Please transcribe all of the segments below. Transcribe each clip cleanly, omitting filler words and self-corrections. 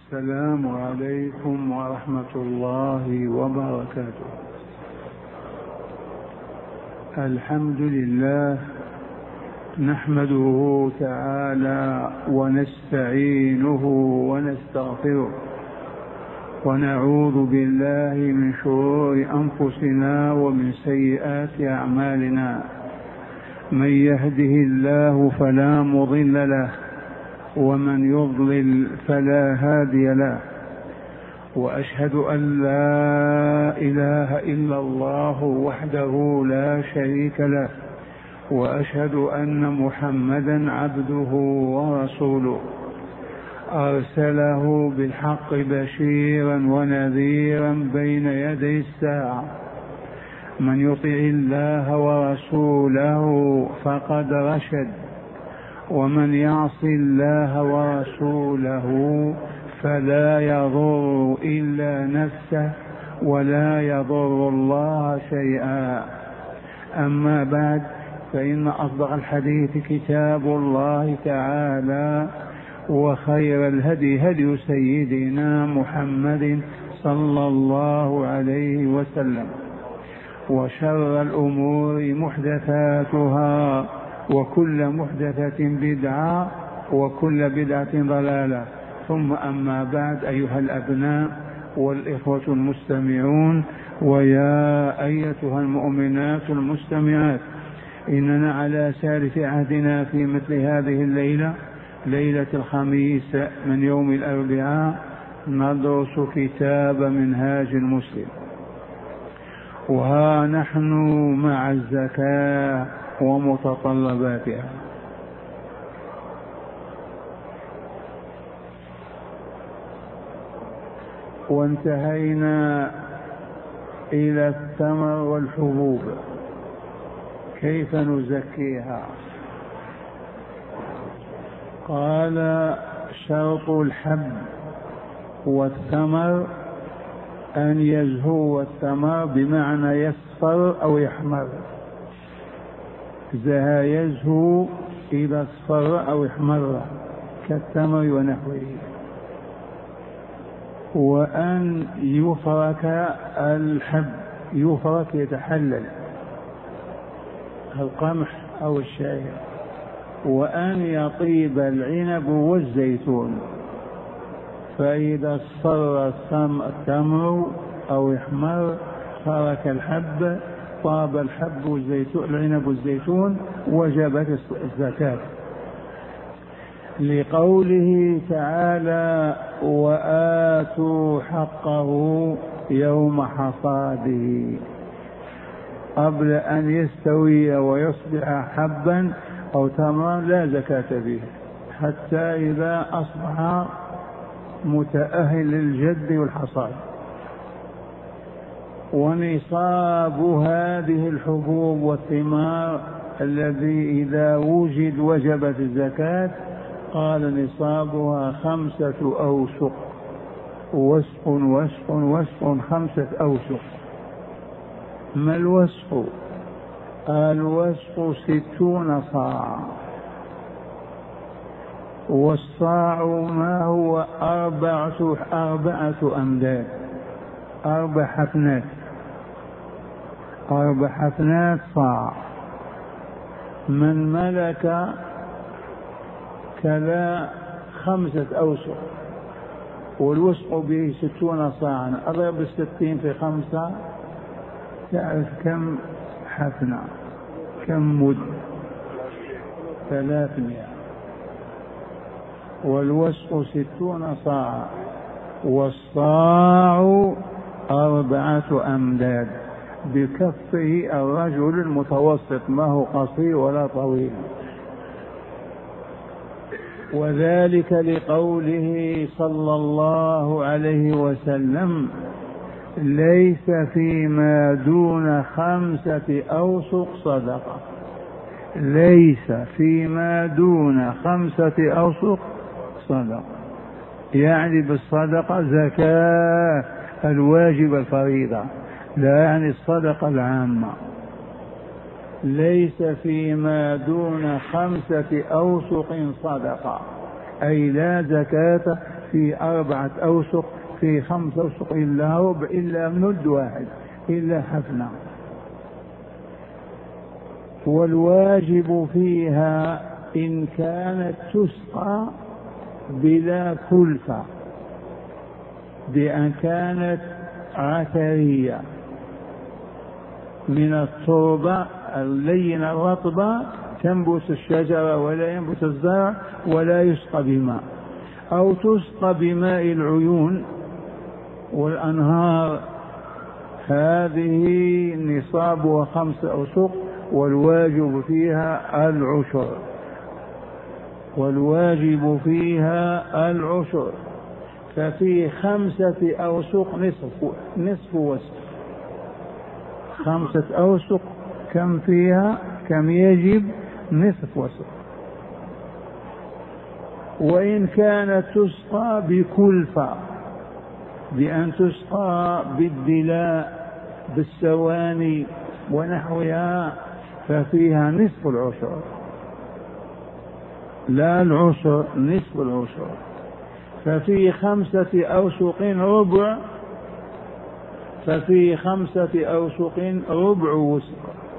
السلام عليكم ورحمة الله وبركاته. الحمد لله نحمده تعالى ونستعينه ونستغفره ونعوذ بالله من شرور أنفسنا ومن سيئات أعمالنا. من يهده الله فلا مضل له ومن يضلل فلا هادي له، وأشهد أن لا إله إلا الله وحده لا شريك له، وأشهد أن محمدا عبده ورسوله أرسله بالحق بشيرا ونذيرا بين يدي الساعة. من يطع الله ورسوله فقد رشد، ومن يعص الله ورسوله فلا يضر إلا نفسه ولا يضر الله شيئا. أما بعد، فإن أصدق الحديث كتاب الله تعالى، وخير الهدي هدي سيدنا محمد صلى الله عليه وسلم، وشر الأمور محدثاتها، وكل محدثة بدعة، وكل بدعة ضلالة. ثم أما بعد، أيها الأبناء والإخوة المستمعون، ويا أيتها المؤمنات المستمعات، إننا على سالف عهدنا في مثل هذه الليلة، ليلة الخميس من يوم الأربعاء، ندرس كتاب منهاج المسلم. وها نحن مع الزكاة ومتطلباتها. وانتهينا إلى الثمر والحبوب، كيف نزكيها؟ قال: شرط الحب والثمر أن يزهو الثمر، بمعنى يصفر أو يحمر. زها يزهو إذا اصفر أو احمر كالتمر ونحوه. وأن يفرك الحب، يفرك يتحلل القمح أو الشعير. وأن يطيب العنب والزيتون، فإذا اصفر التمر أو يحمر فرك الحب، طاب الحب والزيتون، العنب والزيتون، وجبت الزكاة، لقوله تعالى: وآتوا حقه يوم حصاده. قبل أن يستوي ويصبح حبا أو تمرا لا زكاة به، حتى إذا أصبح متأهل للجد والحصاد. ونصاب هذه الحبوب والثمار الذي إذا وجد وجبت الزكاة، قال: نصابها 5 أوسق، وسق وسق وسق 5 أوسق. ما الوسق؟ الوسق 60 صاع، والصاع ما هو 4 أمداد، 4 حفنات، 4 حفنات صاع. من ملك كذا 5 أوسق، والوسق به 60 صاعا، أضرب 60 في 5، تعرف كم حفنة، كم مد؟ 300. والوسق 60 صاعا، والصاع 4 أمداد، بكفه الرجل المتوسط، ما هو قصير ولا طويل. وذلك لقوله صلى الله عليه وسلم: ليس فيما دون 5 أوسق صدقة. ليس فيما دون 5 أوسق صدقة، يعني بالصدقة زكاة الواجب الفريضة، لا يعني الصدقة العامة. ليس فيما دون 5 أوسق صدقة، أي لا زكاة في 4 أوسق، في 5 أوسق إلا ربع، إلا مد واحد، إلا حفنة. والواجب فيها إن كانت تسقى بلا كلفة، بأن كانت عثرية من التربة اللينة الرطبة، تنبت الشجرة ولا ينبت الزرع ولا يسقى بماء، أو تسقى بماء العيون والأنهار، هذه نصابها 5 أوسق، والواجب فيها العشر، والواجب فيها العشر. ففي 5 أوسق نصف وسق. 5 أوسق كم فيها؟ كم يجب؟ نصف وسق. وإن كانت تسقى بكلفة، بأن تسقى بالدلاء بالسواني ونحوها، ففيها نصف العشر، لا العشر، نصف العشر. ففي 5 أوسق ربع، ففي 5 أوسق ربع وسق.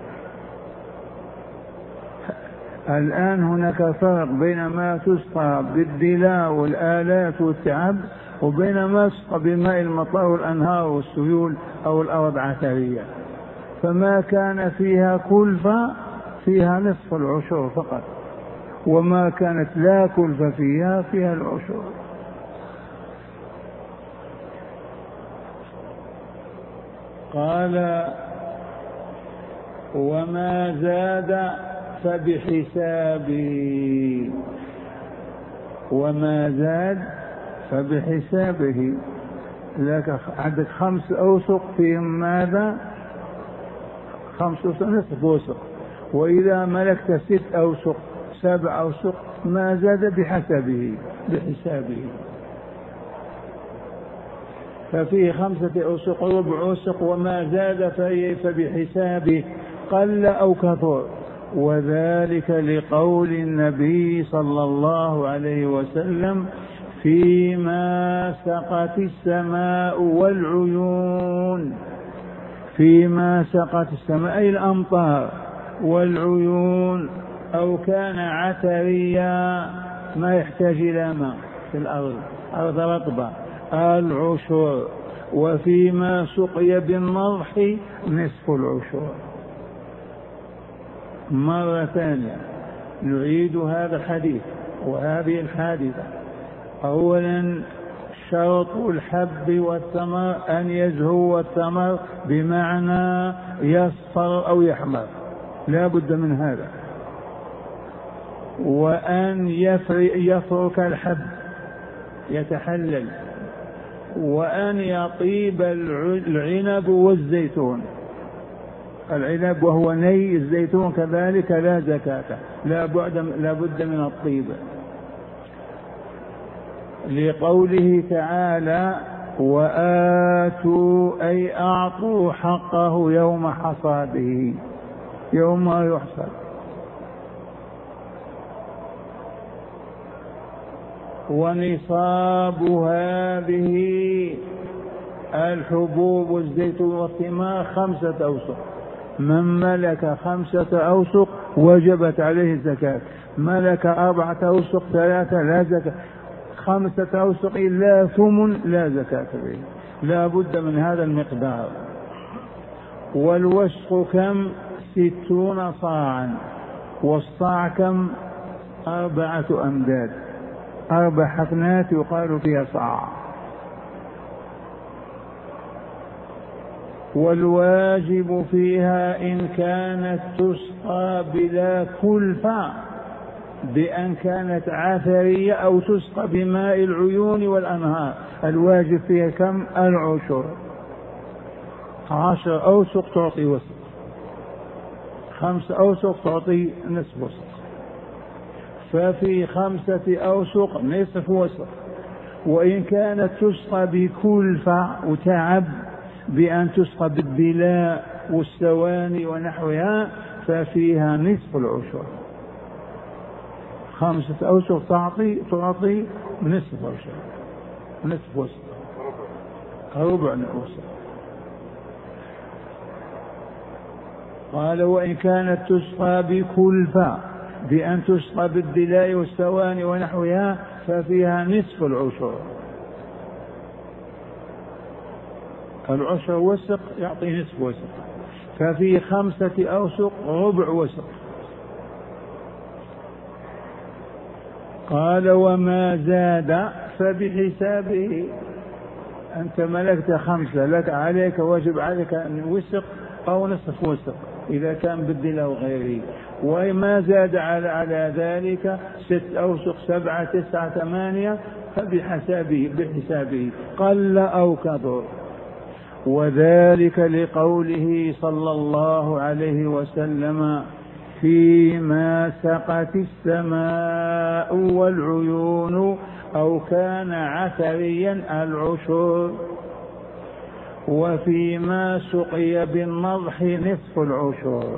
الآن هناك فرق بين ما تسقى بالدلاء والآلات والتعب، وبين ما تسقى بماء المطر والأنهار والسيول أو الأرض عثرية. فما كان فيها كلفة فيها نصف العشر فقط، وما كانت لا كلفة فيها فيها العشر. قال وما زاد فبحسابه، وما زاد فبحسابه. لك عندك 5 أوسق فيهم ماذا؟ 5 أوسق نصف وسق، وإذا ملكت 6 أوسق 7 أوسق ما زاد بحسبه بحسابه. ففيه 5 أوسق ربع وسق، وما زاد فبحسابه قل أو كثر، وذلك لقول النبي صلى الله عليه وسلم فيما سقت السماء والعيون. فيما سقت السماء أي الأمطار والعيون، أو كان عثريا ما يحتاج إلى ماء في الأرض، أرض رطبة، العشر. وفيما سقي بالنضح نصف العشر. مرة ثانية نعيد هذا الحديث وهذه الحادثة. أولا شرط الحب والثمر أن يزهو الثمر، بمعنى يصفر أو يحمر، لا بد من هذا. وأن يفرك الحب يتحلل، وأن يطيب العنب والزيتون. العنب وهو ني، الزيتون كذلك لا زكاة، لا بد من الطيب، لقوله تعالى وآتوا أي أعطوا حقه يوم حصاده، يوم يحصد. ونصاب هذه الحبوب والزيتون والثمار 5 أوسق. من ملك 5 أوسق وجبت عليه الزكاة، ملك 4 أوسق 3 لا زكاة، 5 أوسق إلا ثمن لا زكاة به، لا بد من هذا المقدار. والوسق كم؟ 60 صاعا. والصاع كم؟ 4 أمداد، 4 حفنات يقال فيها صاع. والواجب فيها إن كانت تسقى بلا كلفة، بأن كانت عثرية أو تسقى بماء العيون والأنهار، الواجب فيها كم؟ العشر. 10 أوسق تعطي وسق، 5 أوسق تعطي نصف وسق. ففي 5 أوسق نصف وسق. وإن كانت تسقى بكلفة وتعب، بأن تسقى بالدلاء والسواني ونحوها، ففيها نصف العشر. 5 أوسق تعطي نصف العشر. نصف وسق، ربع وسق. قال وإن كانت تسقى بكلفة بأن تسقى بالدلاء والسواني ونحوها ففيها نصف العشر. العشر وسق يعطي نصف وسق، ففي 5 أوسق ربع وسق. قال وما زاد فبحسابه. أنت ملكت 5، لك عليك واجب عليك أن وسق أو نصف وسق إذا كان بالدلاء وغيره، وما زاد على ذلك 6 أوسق 7 9 8 فبحسابه قل أو كثر. وذلك لقوله صلى الله عليه وسلم فيما سقت السماء والعيون أو كان عثريا العشر، وفيما سقي بالنضح نصف العشر.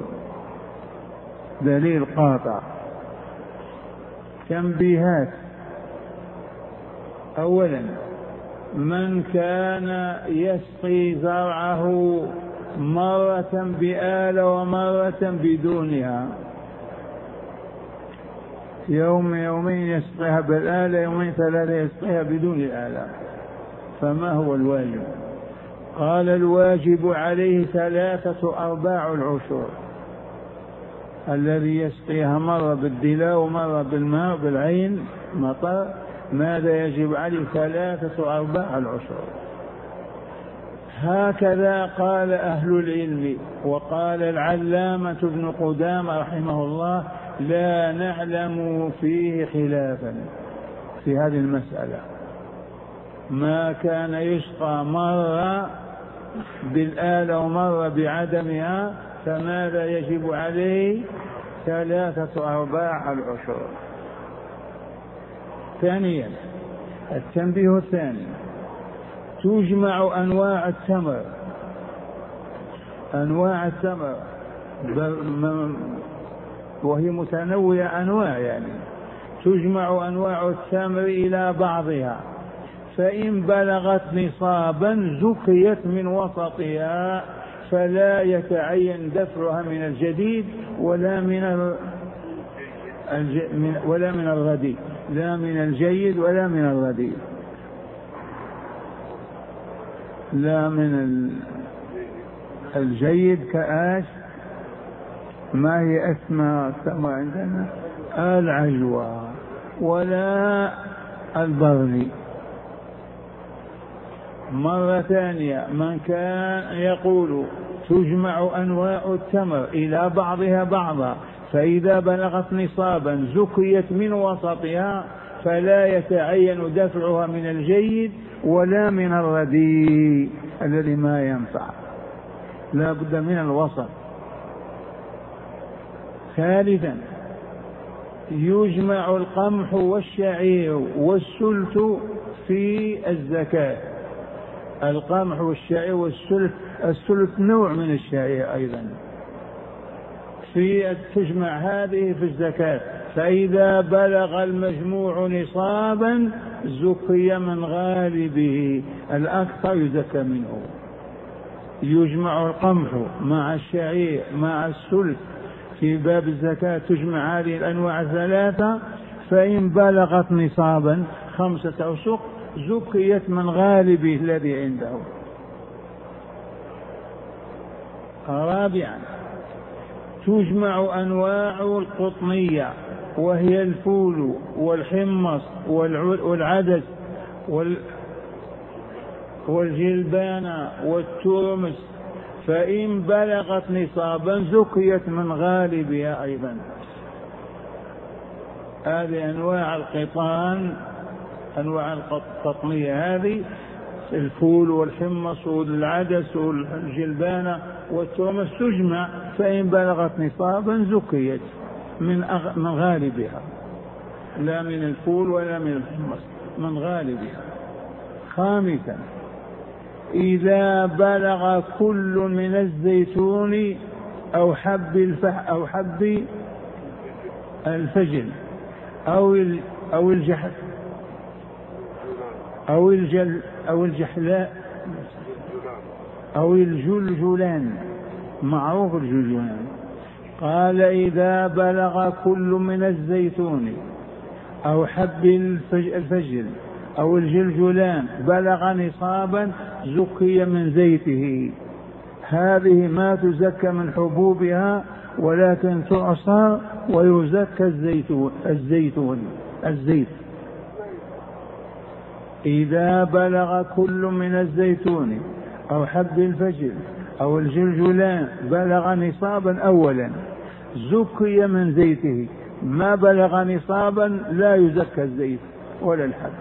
دليل قاطع. تنبيهات. أولا من كان يسقي زرعه مرة بآلة ومرة بدونها، يومين يسقيها بالآلة، يومين 3 يسقيها بدون الآلة، فما هو الواجب؟ قال الواجب عليه 3/4 العشر. الذي يسقيها مرة بالدلاء ومرة بالماء بالعين مطر، ماذا يجب عليه؟ 3/4 العشر. هكذا قال أهل العلم. وقال العلامة ابن قدامة رحمه الله لا نعلم فيه خلافا في هذه المسألة. ما كان يسقى مرة بالآلة ومرة بعدمها فماذا يجب عليه؟ 3/4 العشر. ثانيا التنبيه الثاني، تجمع أنواع التمر، وهي متنوعة أنواع، يعني تجمع أنواع التمر إلى بعضها، فإن بلغت نصابا زكيت من وسطها، فلا يتعين دفعها من الجديد ولا من الرديء، لا من الجيد ولا من الرديء، لا من الجيد كآش. ما هي اسمى التمر عندنا؟ العجوة، ولا البرني. مرة ثانية، من كان يقول تجمع أنواع التمر إلى بعضها بعضا، فإذا بلغت نصابا زكيت من وسطها، فلا يتعين دفعها من الجيد ولا من الرديء الذي ما ينفع، لا بد من الوسط. ثالثا يجمع القمح والشعير والسلت في الزكاة. القمح والشعير والسلت، السلت نوع من الشعير أيضا، تجمع هذه في الزكاة، فإذا بلغ المجموع نصابا زكي من غالبه، الأكثر يزكى منه. يجمع القمح مع الشعير مع السلت في باب الزكاة، تجمع هذه الأنواع 3، فإن بلغت نصابا 5 أوسق زكيت من غالبه الذي عنده. رابعا تجمع أنواع القطنية، وهي الفول والحمص والعدس والجلبان والترمس، فإن بلغت نصابا زكيت من غالبها أيضا. هذه أنواع القطان، أنواع القطنية هذه، الفول والحمص والعدس والجلبان والترمس تجمع، فإن بلغت نصابا زكيت من غالبها، لا من الفول ولا من الحمص، من غالبها. خامسا إذا بلغ كل من الزيتون أو حب الفجل أو الجحد أو الجحلاء أو الجلجلان، معروف الجلجلان. قال إذا بلغ كل من الزيتون أو حب الفجل أو الجلجلان بلغ نصابا زكي من زيته. هذه ما تزكى من حبوبها، ولكن تعصر ويزكى الزيت. إذا بلغ كل من الزيتون أو حب الفجل أو الجلجلان بلغ نصابا أولا زكي من زيته. ما بلغ نصابا لا يزكى الزيت ولا الحب.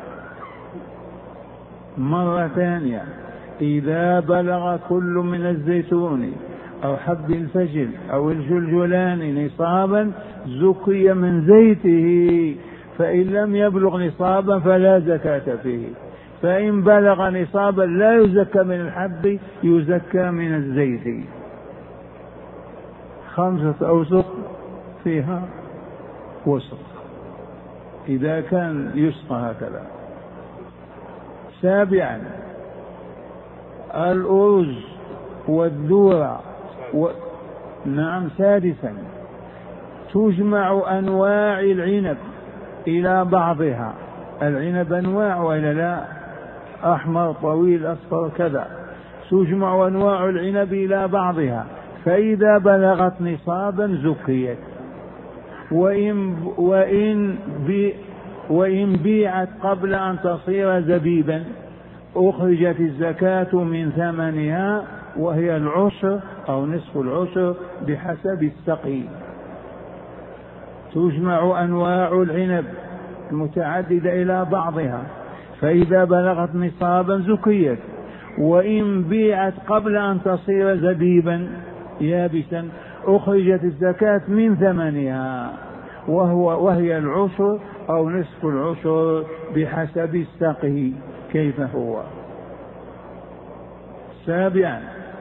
مرة ثانية، إذا بلغ كل من الزيتون أو حب الفجل أو الجلجلان نصابا زكي من زيته، فإن لم يبلغ نصابا فلا زكاة فيه. فإن بلغ نصابا لا يزكى من الحب، يزكى من الزيت. 5 أوسق فيها وسق إذا كان يسقى هكذا. 7، الأرز والذرة نعم. 6، تجمع أنواع العنب إلى بعضها. العنب أنواع وإلا لا؟ أحمر طويل أصفر كذا. تجمع أنواع العنب إلى بعضها، فإذا بلغت نصابا زكيت. وإن بيعت قبل أن تصير زبيبا أخرجت الزكاة من ثمنها، وهي العشر أو نصف العشر بحسب السقي. تجمع أنواع العنب المتعددة إلى بعضها، فإذا بلغت نصابا زكيت. وإن بيعت قبل أن تصير زبيبا يابسا أخرجت الزكاة من ثمنها، وهي العشر أو نصف العشر بحسب السقي كيف هو. 7،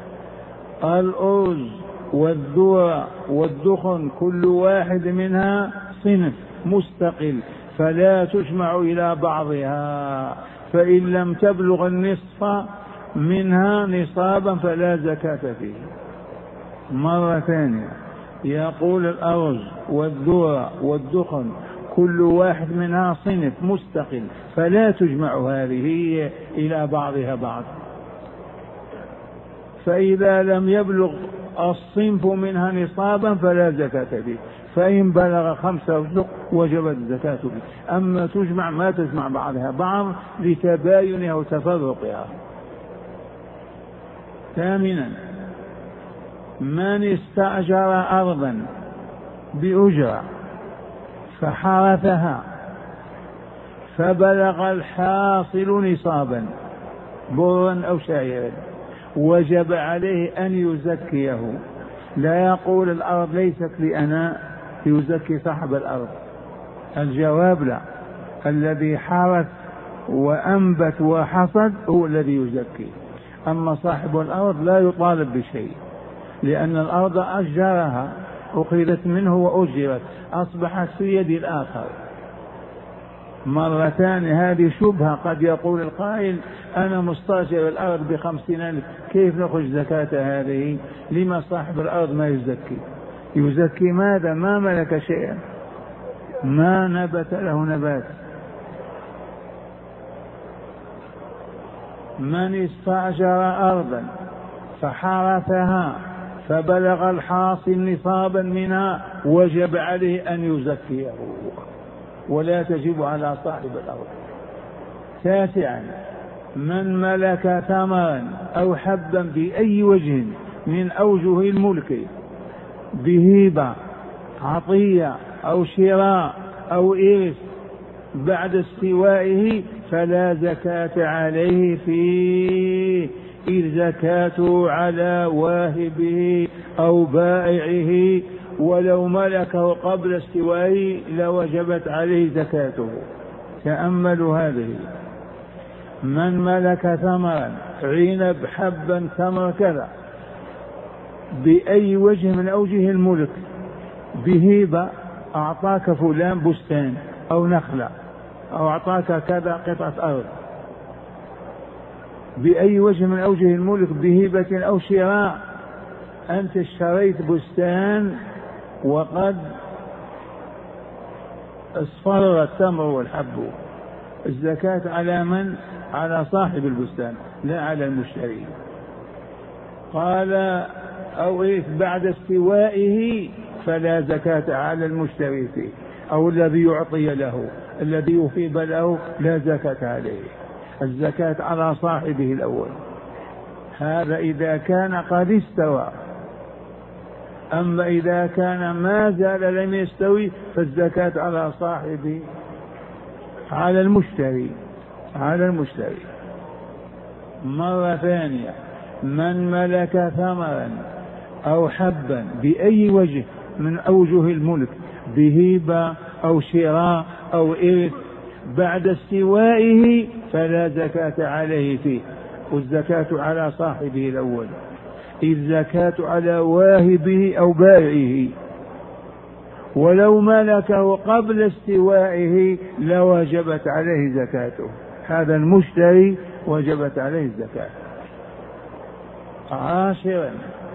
الأرز والذرة والدخن كل واحد منها صنف مستقل، فلا تجمع إلى بعضها. فإن لم تبلغ النصف منها نصابا فلا زكاة فيه. مرة ثانية، يقول الأرز والذرة والدخن كل واحد منها صنف مستقل، فلا تجمع هذه إلى بعضها بعض. فإذا لم يبلغ الصنف منها نصابا فلا زكاة فيه. فإن بلغ 5 أوسق وجبت الزكاة فيه. أما تجمع ما تجمع بعضها بعض لتباينها وتفرقها. 8، من استأجر أرضا بأجرة فحرثها فبلغ الحاصل نصابا برا أو شعيرا وجب عليه أن يزكيه. لا يقول الأرض ليست لي أنا، يزكي صاحب الأرض. الجواب لا، الذي حرث وأنبت وحصد هو الذي يزكي. أما صاحب الأرض لا يطالب بشيء، لأن الأرض أجرها، أخذت منه وأجرت، أصبحت في يد الآخر. مرتان هذه شبهة. قد يقول القائل أنا مستأجر الأرض ب50,000، كيف نخرج زكاة هذه؟ لما صاحب الأرض ما يزكي؟ يزكي ماذا؟ ما ملك شيئا، ما نبت له نبات. من استأجر أرضا فحرثها فبلغ الحاصل نصابا منها وجب عليه أن يزكيه، ولا تجب على صاحب الأرض. 9، من ملك ثمرا أو حبا بأي وجه من أوجه الملك بهبة عطية أو شراء أو إرث بعد استوائه فلا زكاة عليه فيه، إذ زكاته على واهبه أو بائعه، ولو ملكه قبل استوائه لوجبت عليه زكاته. تأملوا هذه: من ملك ثمرا، عنب، حبا، تمر، كذا، بأي وجه من أوجه الملك، بهبة، أعطاك فلان بستان أو نخلة أو أعطاك كذا قطعة أرض بأي وجه من أوجه الملك، بهبة أو شراء. أنت اشتريت بستان وقد اصفر التمر والحب، الزكاة على من؟ على صاحب البستان لا على المشتري. قال أو بعد استوائه فلا زكاة على المشتري فيه، أو الذي يعطي له الذي يفيض له لا زكاة عليه، الزكاة على صاحبه الأول. هذا إذا كان قد استوى. أما إذا كان ما زال لم يستوي فالزكاة على صاحبه، على المشتري، على المشتري. مرة ثانية، من ملك ثمرا أو حبا بأي وجه من أوجه الملك، بهبة أو شراء أو إرث، بعد استوائه فلا زكاة عليه فيه، والزكاة على صاحبه الأول، الزكاة على واهبه أو بائعه. ولو ملكه قبل استوائه لوجبت عليه زكاته، هذا المشتري وجبت عليه الزكاة. عاشرا،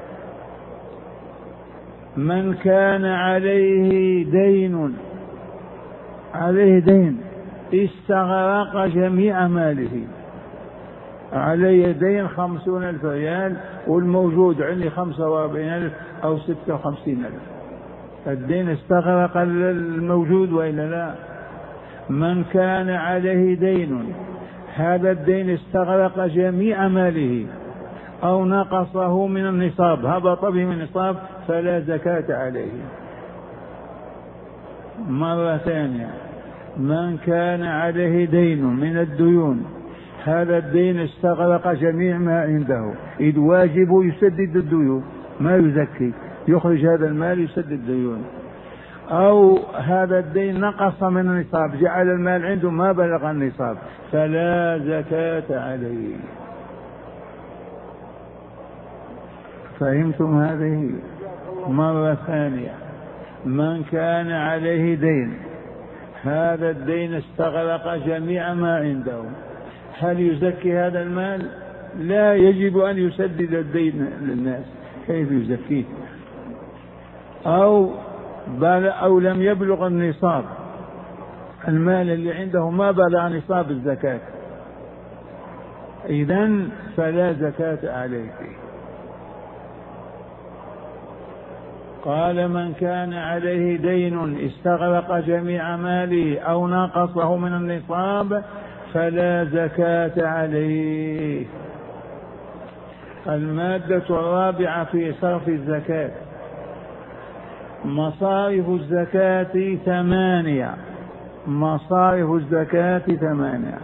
من كان عليه دين، عليه دين استغرق جميع ماله، علي دين 50,000 ريال والموجود عندي 45,000 أو 56,000، الدين استغرق الموجود وإلا لا؟ من كان عليه دين، هذا الدين استغرق جميع ماله أو نقصه من النصاب، هبط به من النصاب فلا زكاة عليه. مرة ثانية، من كان عليه دين من الديون، هذا الدين استغرق جميع ما عنده، إذ واجب يسدد الديون، ما يزكي، يخرج هذا المال يسدد الديون. أو هذا الدين نقص من النصاب، جعل المال عنده ما بلغ النصاب فلا زكاة عليه. فهمتم هذه؟ مرة ثانية، من كان عليه دين، هذا الدين استغرق جميع ما عنده، هل يزكي هذا المال؟ لا، يجب أن يسدد الدين للناس، كيف يزكيه؟ أو لم يبلغ النصاب، المال اللي عنده ما بلغ نصاب الزكاة، إذن فلا زكاة عليه فيه. قال من كان عليه دين استغرق جميع ماله أو نقصه من النصاب فلا زكاة عليه. المادة الرابعة في صرف الزكاة، مصارف الزكاة 8. مصارف الزكاة 8.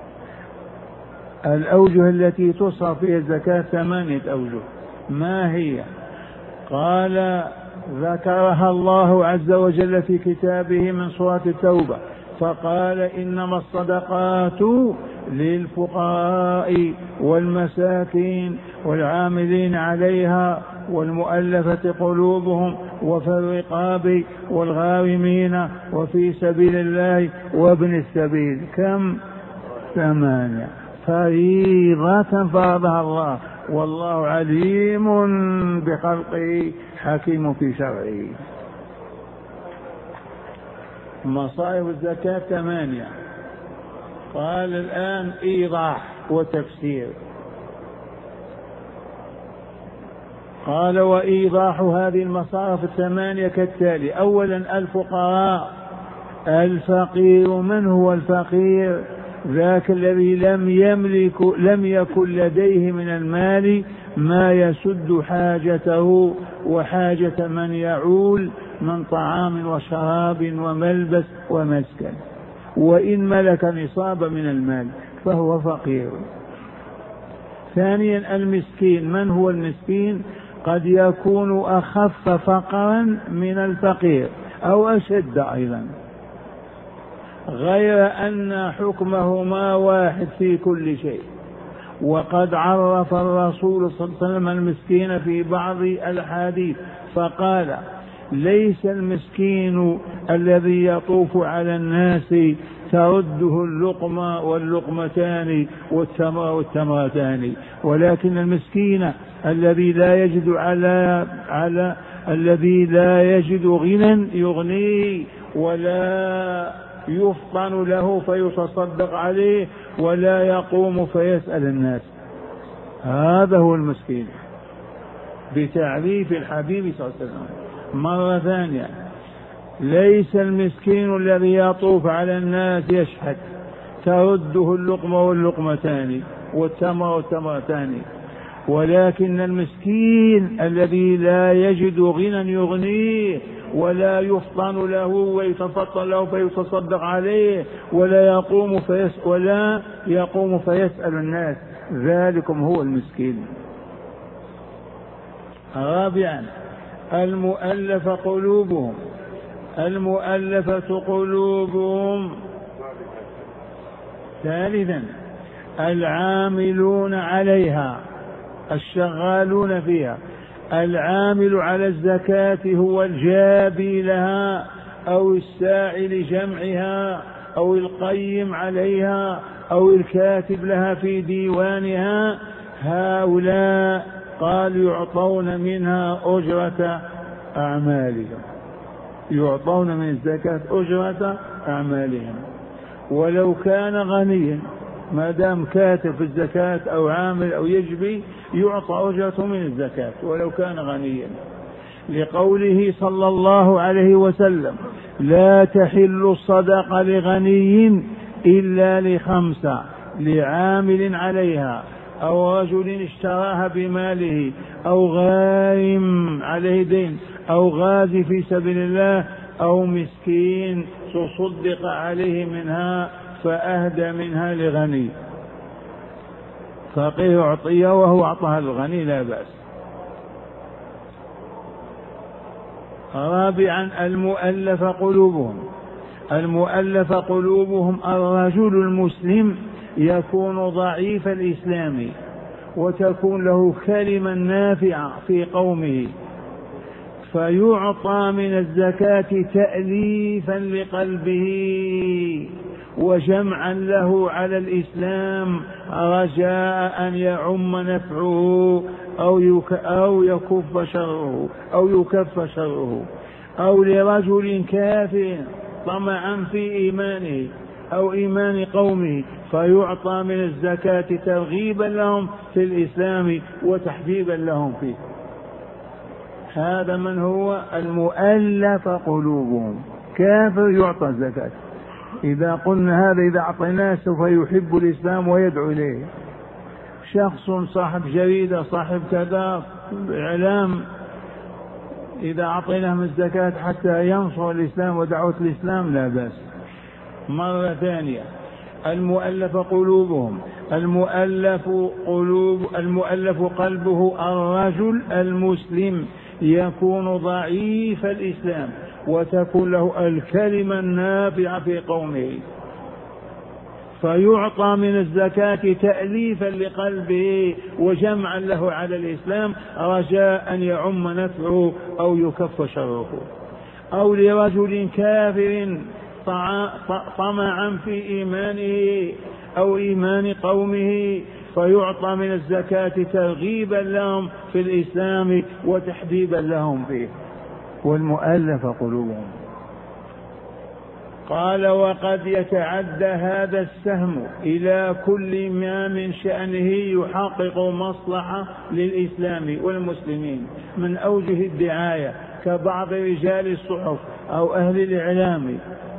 الأوجه التي تصرف فيها الزكاة 8 أوجه. ما هي؟ قال ذكرها الله عز وجل في كتابه من سورة التوبة، فقال إنما الصدقات للفقراء والمساكين والعاملين عليها والمؤلفة قلوبهم وفي الرقاب والغارمين وفي سبيل الله وابن السبيل. كم؟ 8. فريضة فرضها الله، والله عليم بخلقه حكيم في شرعه. مصارف الزكاة 8. قال الآن إيضاح وتفسير. قال وإيضاح هذه المصارف 8 كالتالي: أولا الفقراء. الفقير، من هو الفقير؟ ذاك الذي لم يكن لديه من المال ما يسد حاجته وحاجة من يعول من طعام وشراب وملبس ومسكن، وإن ملك نصاب من المال فهو فقير. ثانيا المسكين. من هو المسكين؟ قد يكون أخف فقرا من الفقير أو أشد أيضا، غير أن حكمهما واحد في كل شيء. وقد عرف الرسول صلى الله عليه وسلم المسكين في بعض الأحاديث فقال: ليس المسكين الذي يطوف على الناس ترده اللقمة واللقمتان والتمرتان، ولكن المسكين الذي لا يجد الذي لا يجد غنى يغنيه، ولا يفطن له فيتصدق عليه، ولا يقوم فيسأل الناس. هذا هو المسكين بتعريف الحبيب صلى الله عليه وسلم. مرة ثانية، ليس المسكين الذي يطوف على الناس يشحت ترده اللقمة واللقمتان والتمر والتمرتان، ولكن المسكين الذي لا يجد غنى يغنيه، ولا يفطن له ويتفطن له فيتصدق عليه، ولا يقوم فيسأل الناس، ذلكم هو المسكين. رابعا، المؤلفة قلوبهم. ثالثا، العاملون عليها، الشغالون فيها. العامل على الزكاة هو الجابي لها، أو الساعي لجمعها، أو القيم عليها، أو الكاتب لها في ديوانها. هؤلاء قال يعطون منها أجرة أعمالهم، يعطون من الزكاة أجرة أعمالهم. ولو كان غنيا، ما دام كاتب في الزكاة أو عامل أو يجبي، يعطى أجرة من الزكاة ولو كان غنيا، لقوله صلى الله عليه وسلم: لا تحل الصدقة لغني إلا لخمسة: لعامل عليها، أو رجل اشتراها بماله، أو غارم عليه دين، أو غازي في سبيل الله، أو مسكين تصدق عليه منها فأهدى منها لغني. فقير أعطيه وهو أعطاها الغني لا بأس. رابعا، المؤلف قلوبهم. الرجل المسلم يكون ضعيف الإسلام، وتكون له كلمة نافعة في قومه، فيعطى من الزكاة تأليفا لقلبه وجمعا له على الإسلام، رجاء أن يعم نفعه أو يكف شره. أو لرجل كافر طمعا في إيمانه أو إيمان قومه، فيعطى من الزكاة ترغيبا لهم في الإسلام وتحبيبا لهم فيه. هذا من هو المؤلف قلوبهم. كافر يعطى الزكاة. إذا قلنا هذا، إذا أعطيناه سوف يحب الإسلام ويدعو إليه. شخص صاحب جريدة، صاحب كذا إعلام، إذا أعطيناه من الزكاة حتى ينصر الإسلام ودعوة الإسلام لا بأس. مرة ثانية، المؤلف قلوبهم. المؤلف قلبه الرجل المسلم يكون ضعيف الإسلام، وتكون له الكلمة النافعة في قومه، فيعطى من الزكاة تأليفا لقلبه وجمعا له على الإسلام، رجاء أن يعم نفعه أو يكف شره. أو لرجل كافر طمعا في إيمانه أو إيمان قومه، فيعطى من الزكاة ترغيبا لهم في الإسلام وتحبيبا لهم فيه. والمؤلف قلوبهم. قال: وقد يتعدى هذا السهم إلى كل ما من شأنه يحقق مصلحة للإسلام والمسلمين من أوجه الدعاية، كبعض رجال الصحف أو أهل الإعلام،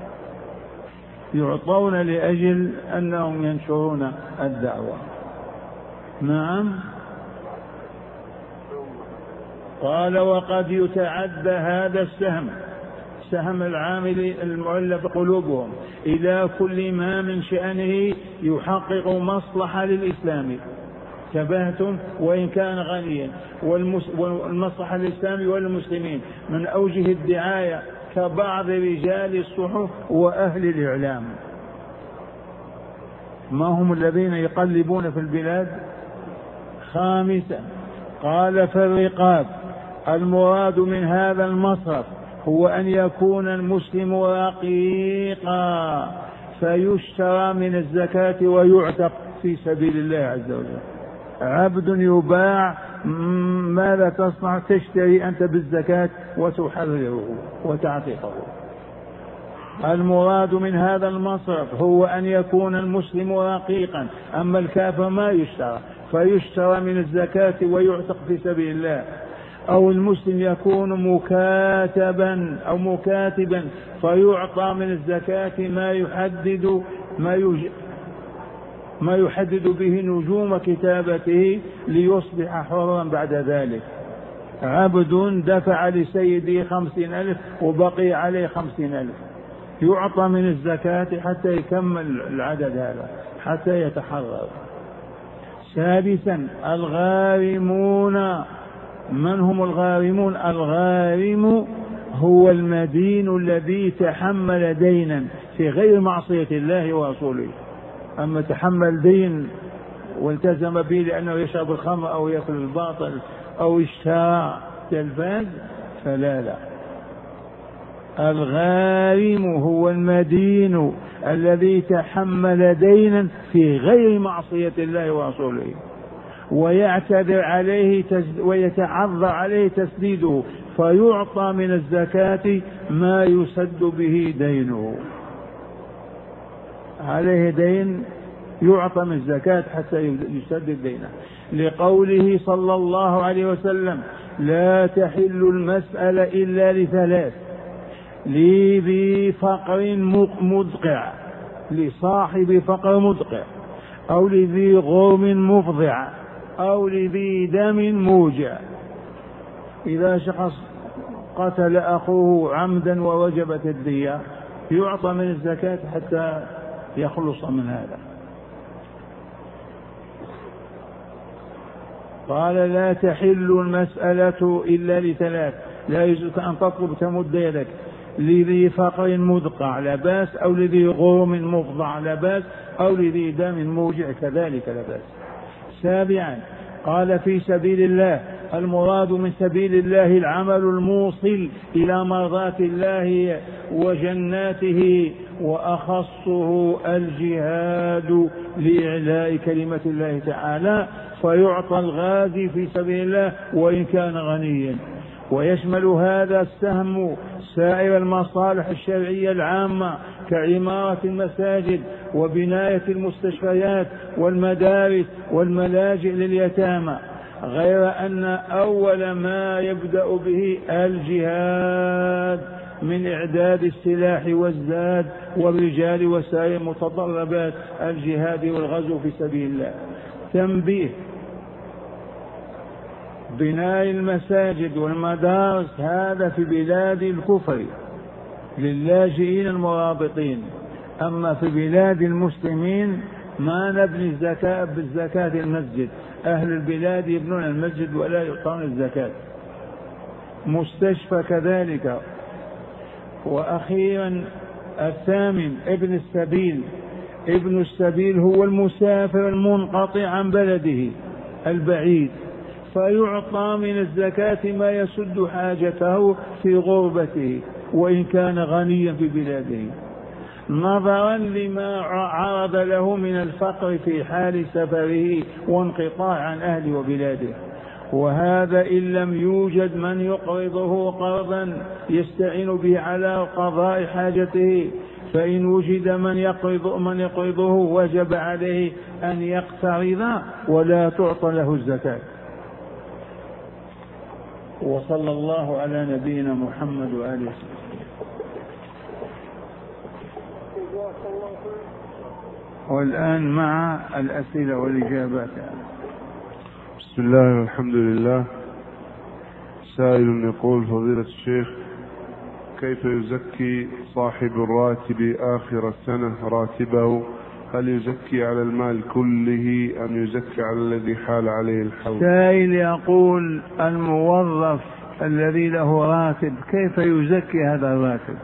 يعطون لأجل أنهم ينشرون الدعوة. نعم. قال: وقد يتعدى هذا السهم، سهم العامل المؤلف قلوبهم، إلى كل ما من شأنه يحقق مصلحة للإسلام، تبهتم وإن كان غنيا، والمصلحة للإسلام والمسلمين من أوجه الدعاية، كبعض رجال الصحف وأهل الإعلام. ما هم الذين يقلبون في البلاد؟ خامسا، قال: فالرقاب المراد من هذا المصرف هو أن يكون المسلم رقيقا فيشترى من الزكاة ويعتق في سبيل الله عز وجل. عبد يباع، ماذا تصنع؟ تشتري أنت بالزكاة وتحرره وتعتقه. المراد من هذا المصرف هو أن يكون المسلم رقيقا، أما الكافر ما يشترى، فيشترى من الزكاة ويعتق في سبيل الله. أو المسلم يكون مكاتبا أو مكاتبا فيعطى من الزكاة ما يحدد به نجوم كتابته ليصبح حرا بعد ذلك. عبد دفع لسيده 50,000 وبقي عليه 50,000، يعطى من الزكاة حتى يكمل العدد هذا، حتى يتحرر. سادسا الغارمون. من هم الغارمون؟ الغارم هو المدين الذي تحمل دينا في غير معصية الله ورسوله. أما تحمل دين والتزم به لأنه يشرب الخمر أو يأكل الباطل أو اشترى تلفاز فلا لا. الغارم هو المدين الذي تحمل دينا في غير معصية الله ورسوله ويعتذر عليه ويتعذر عليه تسديده، فيعطى من الزكاة ما يسد به دينه. عليه دين يعطى من الزكاة حتى يسدد دينه، لقوله صلى الله عليه وسلم: لا تحل المسألة إلا لثلاث: لذي فقر مدقع، لصاحب فقر مدقع، أو لذي غرم مفضع، أو لذي دم موجع. إذا شخص قتل أخوه عمدا ووجبت الدية يعطى من الزكاة حتى يخلص من هذا. قال: لا تحل المسألة إلا لثلاث، لا يجوز أن تطلب تمد يدك: لذي فقر مدقع لا بأس، أو لذي غرم مفضع لا بأس، أو لذي دم موجع كذلك لا بأس. سابعا قال: في سبيل الله. المراد من سبيل الله العمل الموصل إلى مرضات الله وجناته، وأخصه الجهاد لإعلاء كلمة الله تعالى، فيعطى الغازي في سبيل الله وإن كان غنيا. ويشمل هذا السهم سائر المصالح الشرعية العامة كعمارة المساجد وبناية المستشفيات والمدارس والملاجئ لليتامى، غير أن أول ما يبدأ به الجهاد من إعداد السلاح والزاد والرجال وسائر متطلبات الجهاد والغزو في سبيل الله. تنبيه: بناء المساجد والمدارس هذا في بلاد الكفر للاجئين المرابطين، أما في بلاد المسلمين ما نبني الزكاة بالزكاة المسجد، أهل البلاد يبنون المسجد ولا يعطون الزكاة. مستشفى كذلك. وأخيرا الثامن ابن السبيل. ابن السبيل هو المسافر المنقطع عن بلده البعيد، فيعطى من الزكاة ما يسد حاجته في غربته وإن كان غنيا في بلاده، نظرا لما عرض له من الفقر في حال سفره وانقطاع عن أهله وبلاده. وهذا إن لم يوجد من يقرضه قرضا يستعين به على قضاء حاجته، فإن وجد من يقرضه وجب عليه أن يقترض ولا تعطى له الزكاة. وصلى الله على نبينا محمد وآله وسلم. والآن مع الأسئلة والإجابات. بسم الله والحمد لله. سائل يقول: فضيلة الشيخ، كيف يزكي صاحب الراتب آخر السنة راتبه؟ هل يزكي على المال كله أم يزكي على الذي حال عليه الحول؟ سائل يقول: الموظف الذي له راتب كيف يزكي هذا الراتب؟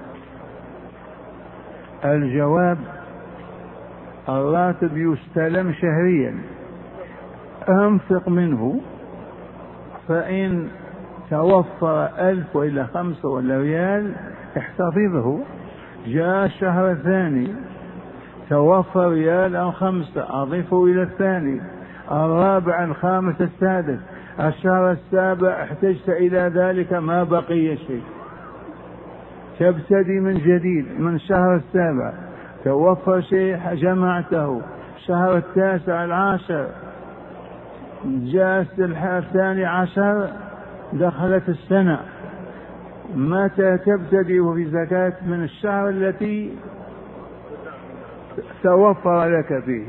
الجواب: الراتب يستلم شهريا، أنفق منه، فإن توفر 1000 وإلا 5 ولا ريال احتفظه. جاء الشهر الثاني توفر ريال أو 5 أضيفه إلى الثاني، الرابع، الخامس، السادس، الشهر السابع احتجت إلى ذلك ما بقي شيء، تبتدي من جديد من الشهر السابع، توفر شيء جمعته، الشهر التاسع، العاشر، جاء الثاني عشر، دخلت السنة. متى تبتدئ في زكاة؟ من الشهر التي توفر لك فيه.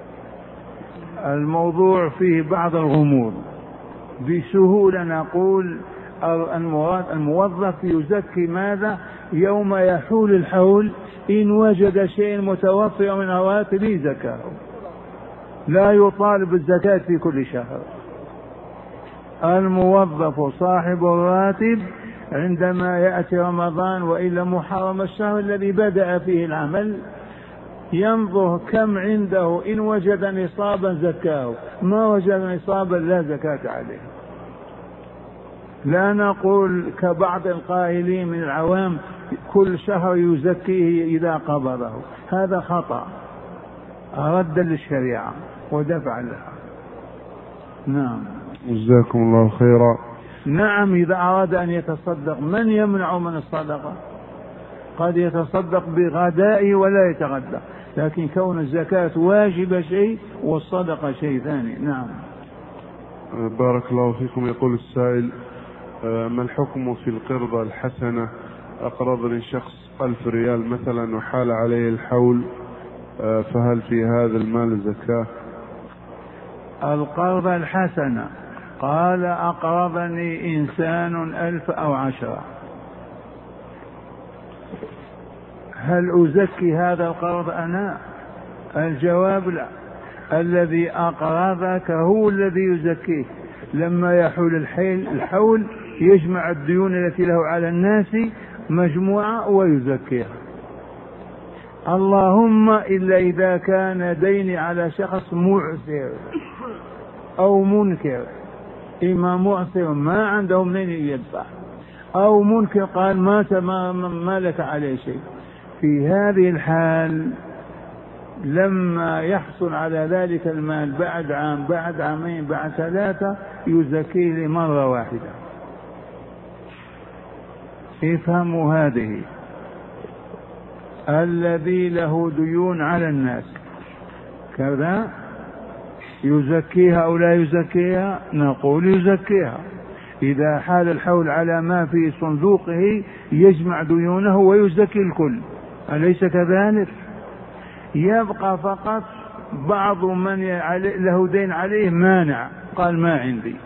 الموضوع فيه بعض الغموض. بسهولة نقول الموظف يزكي ماذا؟ يوم يحول الحول إن وجد شيء متوفر من رواتبه زكاه، لا يطالب الزكاة في كل شهر. الموظف صاحب الراتب عندما يأتي رمضان وإلا محرم، الشهر الذي بدأ فيه العمل، ينظر كم عنده، إن وجد نصابا زكاه، ما وجد نصابا لا زكاة عليه. لا نقول كبعض القائلين من العوام كل شهر يزكيه إذا قبضه، هذا خطأ ردا للشريعة ودفعا لها. نعم. جزاكم الله خيرا. نعم، إذا أراد أن يتصدق من يمنع من الصدقة؟ قد يتصدق بغدائه ولا يتغدى، لكن كون الزكاة واجب شيء والصدقة شيء ثاني. نعم. بارك الله فيكم. يقول السائل: ما الحكم في القرضة الحسنة؟ أقرضني شخص 1000 ريال مثلا وحال عليه الحول، فهل في هذا المال زكاة؟ القرض الحسنة، قال أقرضني إنسان 1000 أو 10، هل أزكي هذا القرض أنا؟ الجواب لا. الذي أقرضك هو الذي يزكيه. لما يحول الحول يجمع الديون التي له على الناس مجموعة ويزكيها. اللهم إلا إذا كان ديني على شخص معسر أو منكر، إما معسر ما عنده منين يدفع، أو منكر قال ما لك عليه شيء، في هذه الحال لما يحصل على ذلك المال بعد عام، بعد عامين، بعد 3، يزكيه لمرة واحدة. افهموا هذه. الذي له ديون على الناس كذا يزكيها أو لا يزكيها؟ نقول يزكيها. إذا حال الحول على ما في صندوقه يجمع ديونه ويزكي الكل، أليس كذلك؟ يبقى فقط بعض من له دين عليه مانع، قال ما عندي،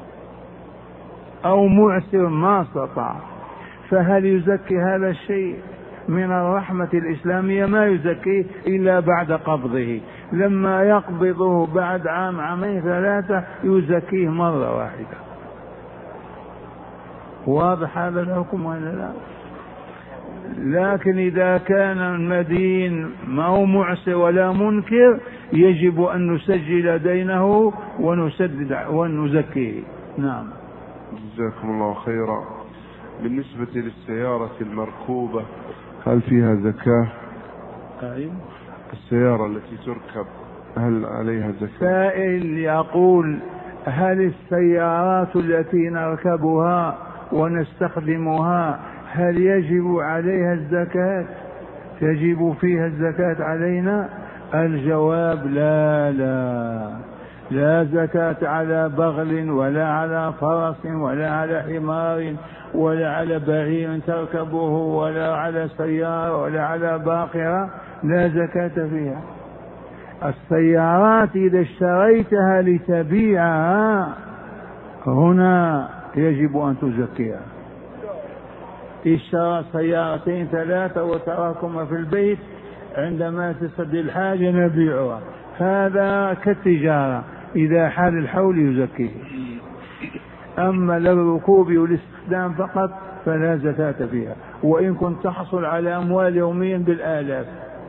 أو معسر ما استطاع، فهل يزكي هذا الشيء؟ من الرحمة الإسلامية ما يزكيه إلا بعد قبضه، لما يقبضه بعد عام، عامين، 3 يزكيه مرة واحدة. واضح هذا الحكم ولا لا؟ لكن إذا كان المدين ما هو معسر ولا منكر يجب أن نسجل دينه ونسدد ونزكيه. نعم. جزاكم الله خيرا. بالنسبة للسيارة المركوبة هل فيها زكاة؟ السيارة التي تركب هل عليها زكاة؟ سائل يقول: هل السيارات التي نركبها ونستخدمها هل يجب عليها الزكاة؟ تجب فيها الزكاة علينا؟ الجواب لا لا، لا زكاة على بغل ولا على فرس ولا على حمار ولا على بعير تركبه ولا على سيارة ولا على باقرة، لا زكاة فيها. السيارات إذا اشتريتها لتبيعها هنا يجب أن تزكيها. اشترى سيارتين 3 وتراكم في البيت، عندما تسد الحاجة نبيعها، هذا كالتجارة، إذا حال الحول يزكيه. أما للركوب والاستخدام فقط فلا زكاة فيها، وإن كنت تحصل على أموال يوميا بالآلاف،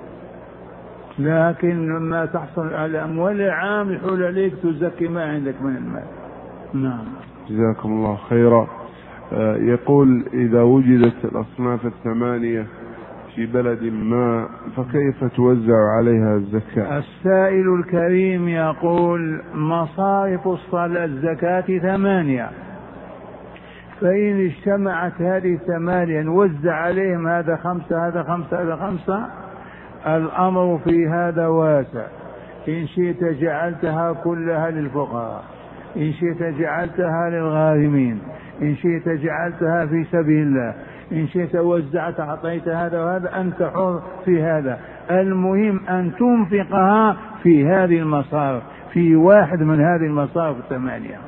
لكن لما تحصل على أموال عام يحول عليك تزكي ما عندك من المال. نعم. جزاكم الله خيرا. يقول إذا وجدت الأصناف الثمانية في بلد ما فكيف توزع عليها الزكاة؟ السائل الكريم يقول مصارف الزكاة 8، فإن اجتمعت هذه 8 نوزع عليهم هذا 5 هذا 5 هذا 5. الأمر في هذا واسع، إن شئت جعلتها كلها للفقراء، إن شئت جعلتها للغارمين، إن شئت جعلتها في سبيل الله، إن شئت وزعت أعطيت هذا وهذا، أنت حر في هذا. المهم أن تنفقها في هذه المصارف، في واحد من هذه المصارف 8.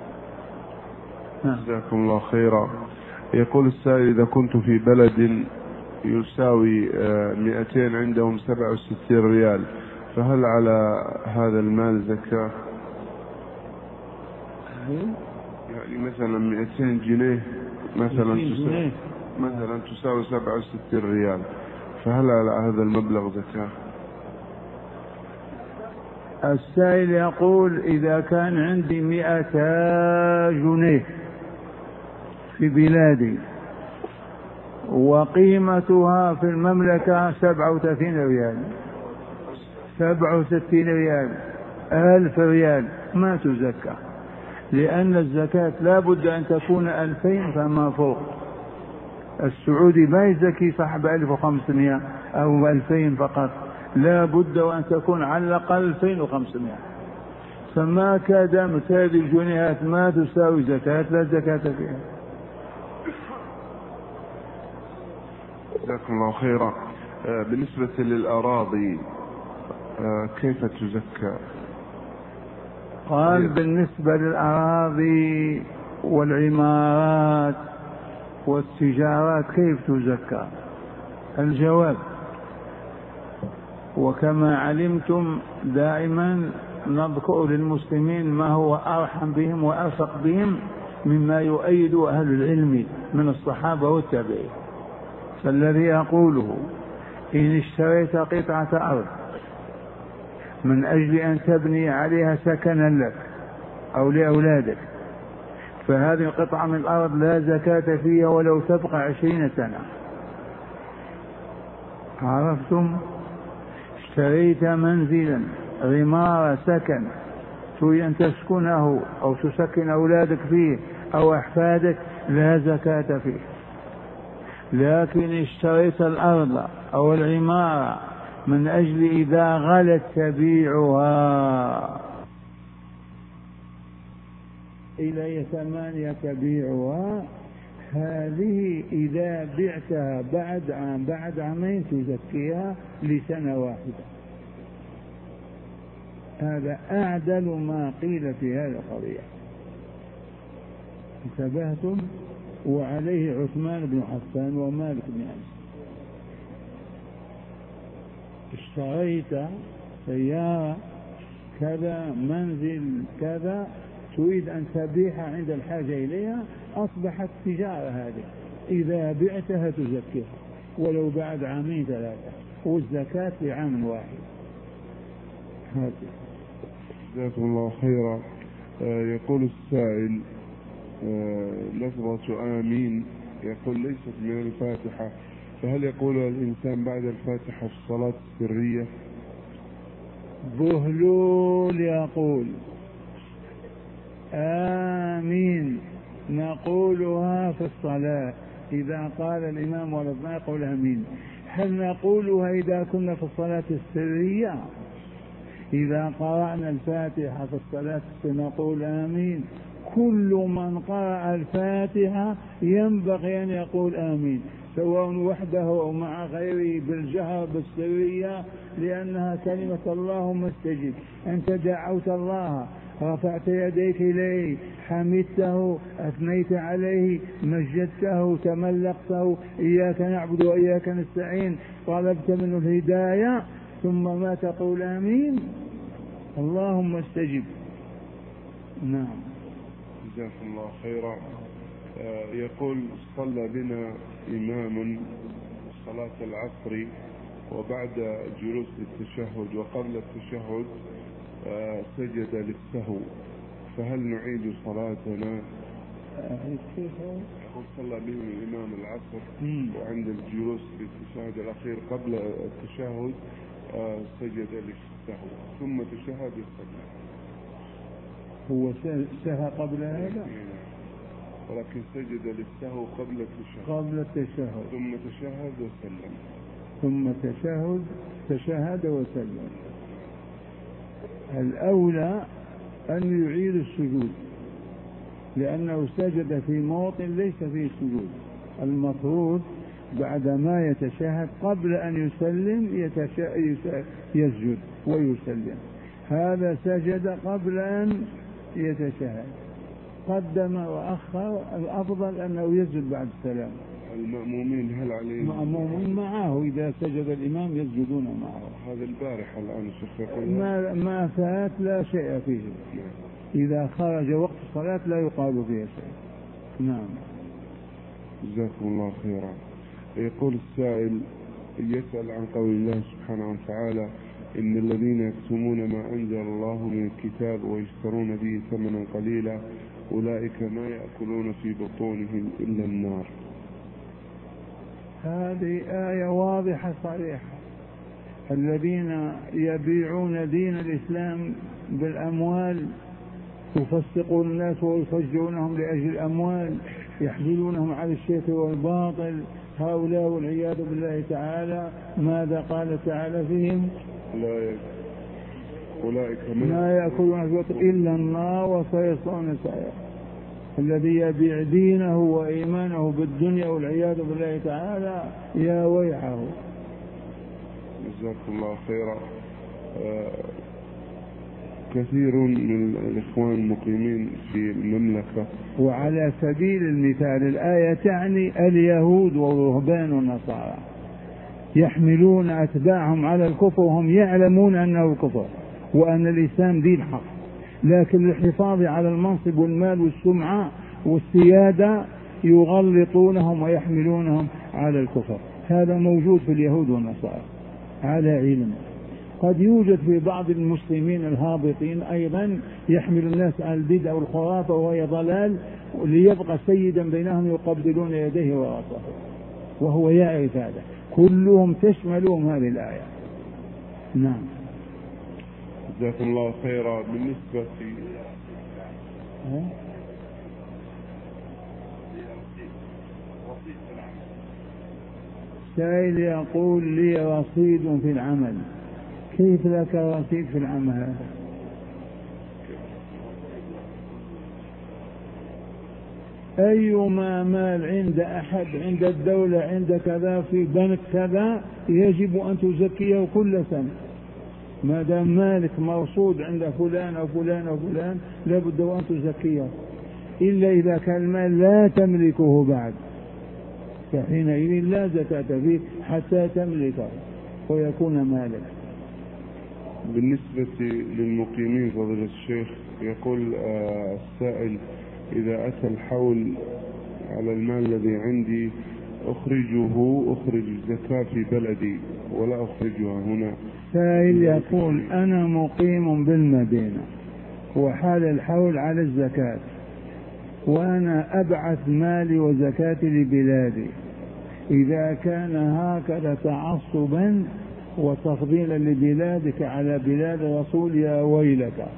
جزاكم الله خيرا. يقول السائل إذا كنت في بلد يساوي 200 عندهم 67 ريال، فهل على هذا المال زكاة؟ يعني مثلا 200 جنيه مثلا تساوي 67 ريال، فهل على هذا المبلغ زكاة؟ السائل يقول إذا كان عندي 200 جنيه في بلادي وقيمتها في المملكة 37 ريال 67 ريال 1000 ريال، ما تزكى، لأن الزكاة لا بد أن تكون 2000 فما فوق. السعودي ما يزكي صاحب 1500 أو 2000 فقط، لا بد وأن تكون على الأقل 2500. فما كدامت هذه الجنيهات ما تساوي زكاة لا زكاة فيها. جزاكم الله خيرا. بالنسبة للأراضي كيف تزكى؟ قال بالنسبة للأراضي والعمارات والتجارات كيف تزكى؟ الجواب: وكما علمتم دائما نذكر للمسلمين ما هو أرحم بهم وأرفق بهم مما يؤيد أهل العلم من الصحابة والتابعين. فالذي يقوله إن اشتريت قطعة أرض من أجل أن تبني عليها سكنا لك أو لأولادك، فهذه القطعة من الأرض لا زكاة فيها ولو تبقى 20 سنة. عرفتم؟ اشتريت منزلا عمارة سكن تريد أن تسكنه أو تسكن أولادك فيه أو أحفادك، لا زكاة فيه. لكن اشتريت الأرض أو العمارة من أجل إذا غلت تبيعها إلى 8 تبيعها، هذه إذا بعتها بعد عامين تزكيها لسنة واحدة. هذا أعدل ما قيل في هذه القضية. انتبهتم؟ وعليه عثمان بن حسان ومالك بن أنس. اشتريت سيارة كذا منزل كذا تريد أن تبيعها عند الحاجة إليها، أصبحت تجارة هذه، إذا بعتها تزكيها ولو بعد 2 3، والزكاة لعام واحد. جزاكم الله خيرا. يقول السائل لفظة آمين يقول ليست من الفاتحة، فهل يقول الإنسان بعد الفاتحة في الصلاة السرية؟ بهلول يقول آمين نقولها في الصلاة إذا قال الإمام ولد ما يقول آمين. هل نقولها إذا كنا في الصلاة السرية؟ إذا قرأنا الفاتحة في الصلاة نقول آمين. كل من قرأ الفاتحة ينبغي أن يقول آمين، سواء وحده أو مع غيره بالجهر بالسرية، لأنها كلمة اللهم استجب. أنت دعوت الله، رفعت يديك إليه، حمدته، أثنيت عليه، مجدته، تملقته، إياك نعبد وإياك نستعين، طلبت منه الهداية، ثم ما تقول آمين اللهم استجب. نعم. جزاكم الله خيرا. يقول صلى بنا إمام صلاة العصر وبعد جلوس التشهد وقبل التشهد سجد للسهو، فهل نعيد صلاتنا يقول صلى بهم الإمام العصر وعند الجلوس في التشهد الأخير قبل التشهد سجد للسهو ثم تشهد وسلم. هو سهى قبل هذا ولكن سجد للسهو قبل التشهد ثم تشهد وسلم. ثم تشهد وسلم. الأولى أن يعيد السجود لأنه سجد في موطن ليس فيه سجود. المفروض بعد ما يتشهد قبل أن يسلم يسجد ويسلم. هذا سجد قبل أن يتشهد، قدم وأخر. الأفضل أنه يسجد بعد السلام. المأمومين هل عليهم؟ مأمومين معه، إذا سجد الإمام يسجدون معه. هذا البارحة الآن الشيخ يقول ما فات لا شيء فيه. إذا خرج وقت الصلاة لا يقال فيها شيء. نعم. جزاكم الله خيرا. يقول السائل يسأل عن قول الله سبحانه وتعالى: إن الذين يكتمون ما أنزل الله من الكتاب ويشترون به ثمنا قليلا أولئك ما يأكلون في بطونهم إلا النار. هذه آية واضحة صريحة. الذين يبيعون دين الإسلام بالأموال يفسقون الناس ويفجرونهم لأجل الأموال، يحملونهم على الشرك والباطل، هؤلاء والعياذ بالله تعالى ماذا قال تعالى فيهم؟ أولئك ما يأكلون إلا النار وسيصلون سعيرا. الذي يبيع دينه وإيمانه بالدنيا والعياذ بالله تعالى يا ويحه. جزاكم الله خيرا. كثير من الإخوان المقيمين في المملكة، وعلى سبيل المثال الآية تعني اليهود والرهبان والنصارى يحملون أتباعهم على الكفر وهم يعلمون أنه الكفر وأن الإسلام دين حق، لكن للحفاظ على المنصب والمال والسمعة والسيادة يغلطونهم ويحملونهم على الكفر. هذا موجود في اليهود والنصارى على علم. قد يوجد في بعض المسلمين الهابطين أيضا يحمل الناس على البدع والخرافة وهي ضلال ليبقى سيدا بينهم يقبلون يديه وراسه وهو يعرف هذا. كلهم تشملهم هذه الآية. نعم. جزاكم الله خيرا. بالنسبة سائل يقول لي رصيد في العمل. كيف لك رصيد في العمل هذا؟ أيما مال عند أحد، عند الدولة، عند كذا، في بنك كذا، يجب أن تزكيه كل سنة. ما دام مالك مرصود عند فلان أو فلان أو فلان لابد أن تزكيه، إلا إذا كان المال لا تملكه بعد، فحينئذ لا زكاة فيه حتى تملكه ويكون مالك. بالنسبة للمقيمين فضيلة الشيخ يقول السائل: إذا أتى الحول على المال الذي عندي أخرج الزكاة في بلدي ولا أخرجها هنا. سائل يقول: أنا مقيم بالمدينة وحال الحول على الزكاة، وأنا أبعث مالي وزكاتي لبلادي، إذا كان هكذا تعصبا وتفضيلا لبلادك على بلاد رسول يا ويلك.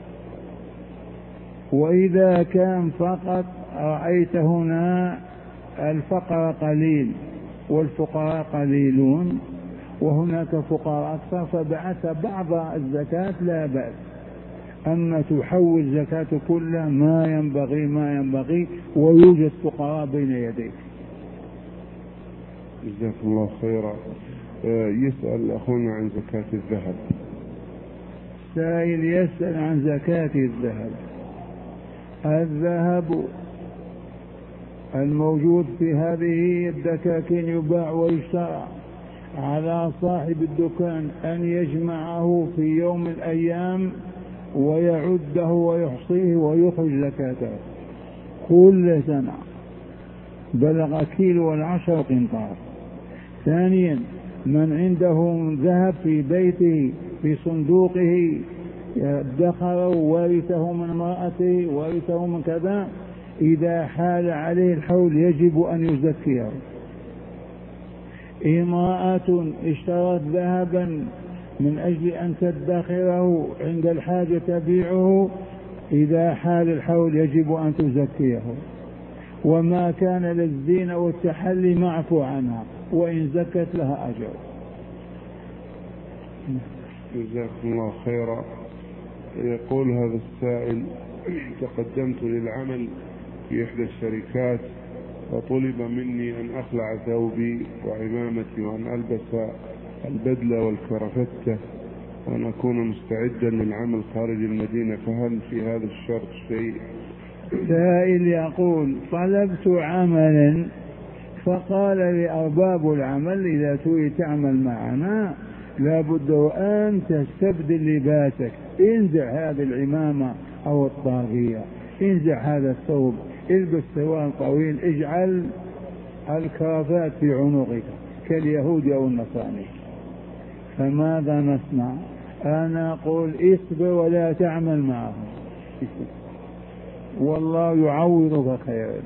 وإذا كان فقط رأيت هنا الفقر قليل والفقراء قليلون وهناك فقراء أكثر فبعث بعض الزكاة لا بأس. أما تحول زكاة كلها ما ينبغي ويوجد فقراء بين يديك. جزاكم الله خيرا. يسأل أخونا عن زكاة الذهب. سائل يسأل عن زكاة الذهب. الذهب الموجود في هذه الدكاكين يباع ويشترى، على صاحب الدكان أن يجمعه في يوم من الأيام ويعده ويحصيه ويخرج زكاته كل سنة بلغ 1.10 قنطار. ثانيا، من عنده ذهب في بيته في صندوقه ادخره ورثه من امرأته ورثه من كذا، إذا حال عليه الحول يجب أن يزكيه. امرأة اشترت ذهبا من أجل أن تدخره عند الحاجة تبيعه، إذا حال الحول يجب أن تزكيه. وما كان للزينة والتحلي معفو عنها، وإن زكت لها أجر. جزاكم الله خيرا. يقول هذا السائل: تقدمت للعمل في إحدى الشركات وطلب مني أن أخلع ثوبي وعمامتي وأن ألبس البدلة والكرافتة وأن أكون مستعدا للعمل خارج المدينة، فهل في هذا الشرط شيء؟ سائل يقول: طلبت عملا فقال لي أرباب العمل: إذا تريد تعمل معنا لابد أن تستبدل لباسك، انزع هذه العمامة أو الطاقية، انزع هذا الثوب، البس سواد طويل، اجعل الكرافات في عنقك كاليهود أو النصارى. فماذا نصنع؟ أنا أقول: اصبر ولا تعمل معهم، والله يعوضك خيرا.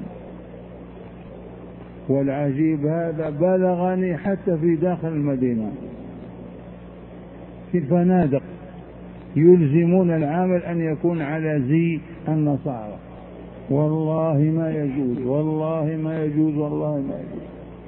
والعجيب هذا بلغني حتى في داخل المدينة في الفنادق يلزمون العامل أن يكون على زي النصارى. والله ما يجوز، والله ما يجوز، والله ما يجوز.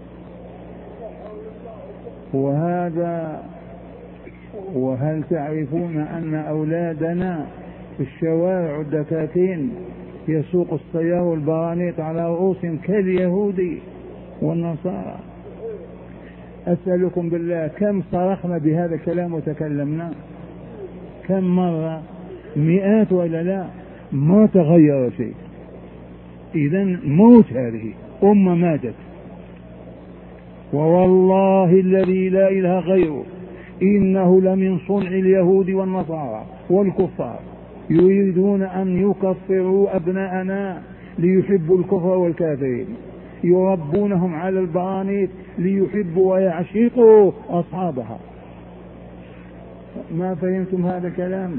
وهل تعرفون أن أولادنا في الشوارع الدكاكين يسوق السيارة والبرانيط على رؤوسهم كاليهود والنصارى؟ أسألكم بالله كم صرخنا بهذا الكلام وتكلمنا؟ كم مرة؟ مئات ولا لا؟ ما تغير شيء. إذن موت، هذه أمة ماتت. ووالله الذي لا إله غيره إنه لمن صنع اليهود والنصارى والكفار، يريدون أن يكفروا أبناءنا ليحبوا الكفر والكافرين، يربونهم على البرانيط ليحبوا ويعشقوا أصحابها. ما فهمتم هذا الكلام؟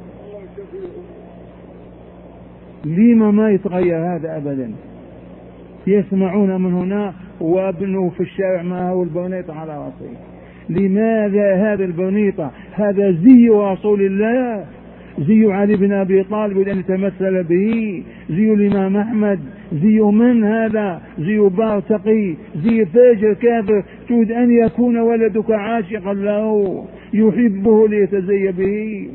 لما ما يتغير هذا أبدا؟ يسمعون من هنا وابنوا في الشارع معه البرنيطة على رأسه. لماذا هذا البرنيطة؟ هذا زي رسول الله، زي علي بن أبي طالب أن يتمثل به، زي الإمام أحمد، زي من هذا؟ زي بارتقي، زي فاجر كافر. تريد أن يكون ولدك عاشقا له يحبه ليتزي به؟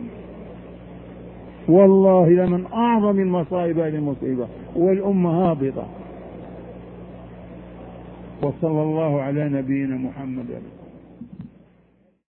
والله لمن أعظم المصائب هذه المصيبة، والأمة هابطة. وصلى الله على نبينا محمد.